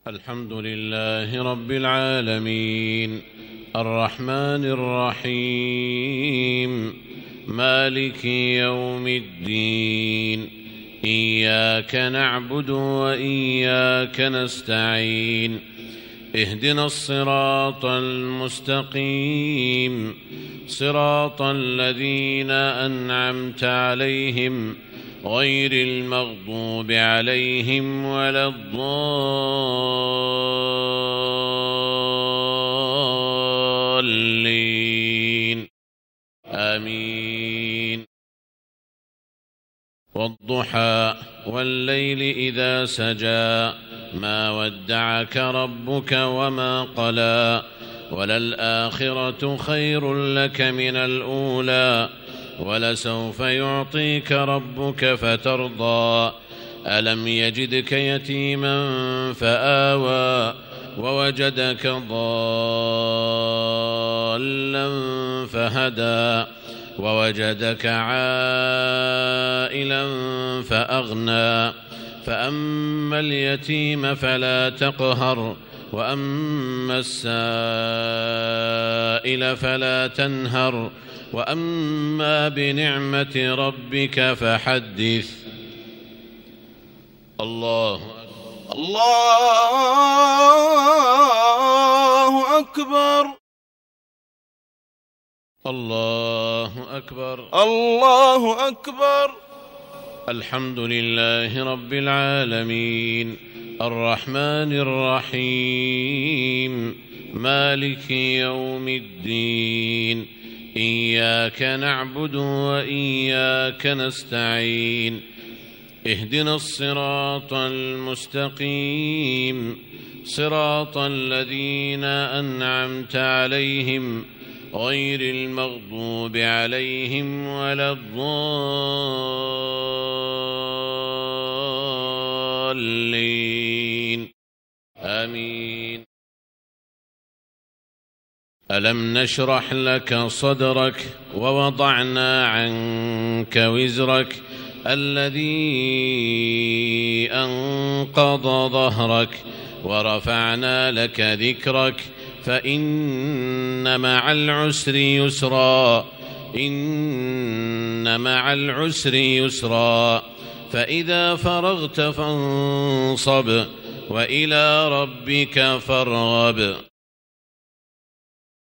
الحمد لله رب العالمين الرحمن الرحيم مالك يوم الدين إياك نعبد وإياك نستعين اهدنا الصراط المستقيم صراط الذين أنعمت عليهم غير المغضوب عليهم ولا الضالين آمين. والضحى والليل إذا سجى ما ودعك ربك وما قلى وللآخرة خير لك من الأولى ولسوف يعطيك ربك فترضى ألم يجدك يتيما فآوى ووجدك ضالا فهدى ووجدك عائلا فأغنى فأما اليتيم فلا تقهر وأما السائل فلا تنهر وأما بنعمة ربك فحدث. الله أكبر الله أكبر الله أكبر. الحمد لله رب العالمين الرحمن الرحيم مالك يوم الدين إياك نعبد وإياك نستعين اهدنا الصراط المستقيم صراط الذين أنعمت عليهم غير المغضوب عليهم ولا الضالين آمين. ألم نشرح لك صدرك ووضعنا عنك وزرك الذي أنقض ظهرك ورفعنا لك ذكرك فإن مع العسر يسرا إن مع العسر يسرا فإذا فرغت فانصب وإلى ربك فارغب.